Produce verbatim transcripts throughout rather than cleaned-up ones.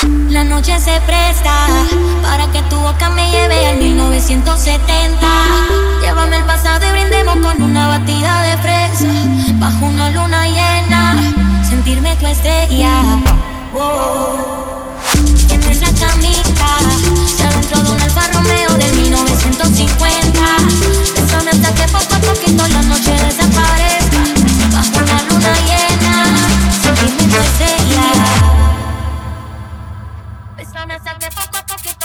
La noche se presta para que tu boca me lleve al mil novecientos setenta. Llévame al pasado y brindemos con una batida de fresa. Bajo una luna llena, sentirme tu estrella. Oh. Tienes la camita, ya dentro de un Alfa Romeo del mil novecientos cincuenta. Bésame hasta que poco a poquito la noche desaparezca. Bajo una luna llena, sentirme tu estrella. Bésame hasta que poco a poquito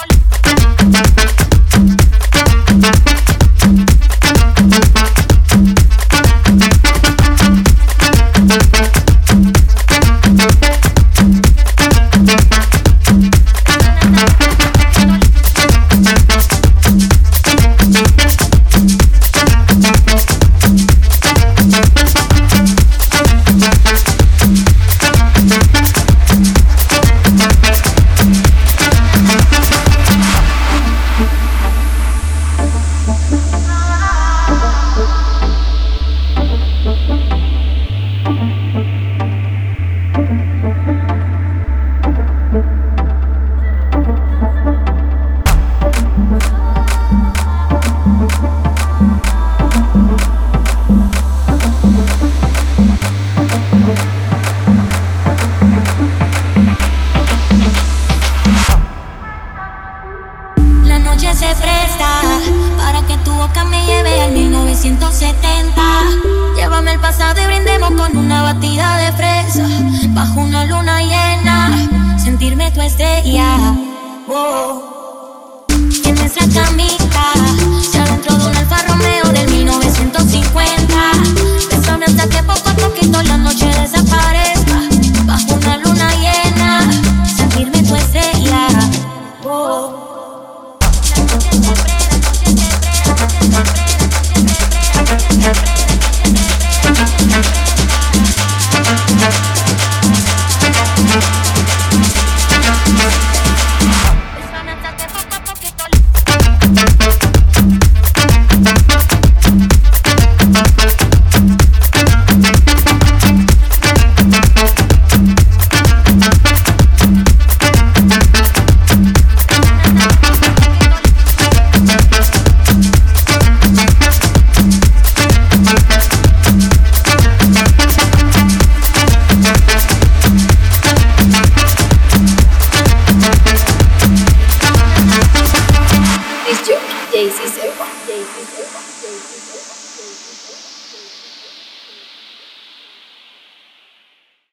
se presta para que tu boca me lleve al mil novecientos setenta. Llévame al pasado y brindemos con una batida de fresa. Bajo una luna llena, sentirme tu estrella. Oh. Tienes la camita, ya dentro de un Alfa Romeo del mil novecientos cincuenta. Bésame hasta que poco a poquito la noche desaparezca. Bajo una luna llena, sentirme tu estrella. Oh. Daisy Silva. Daisy Silva.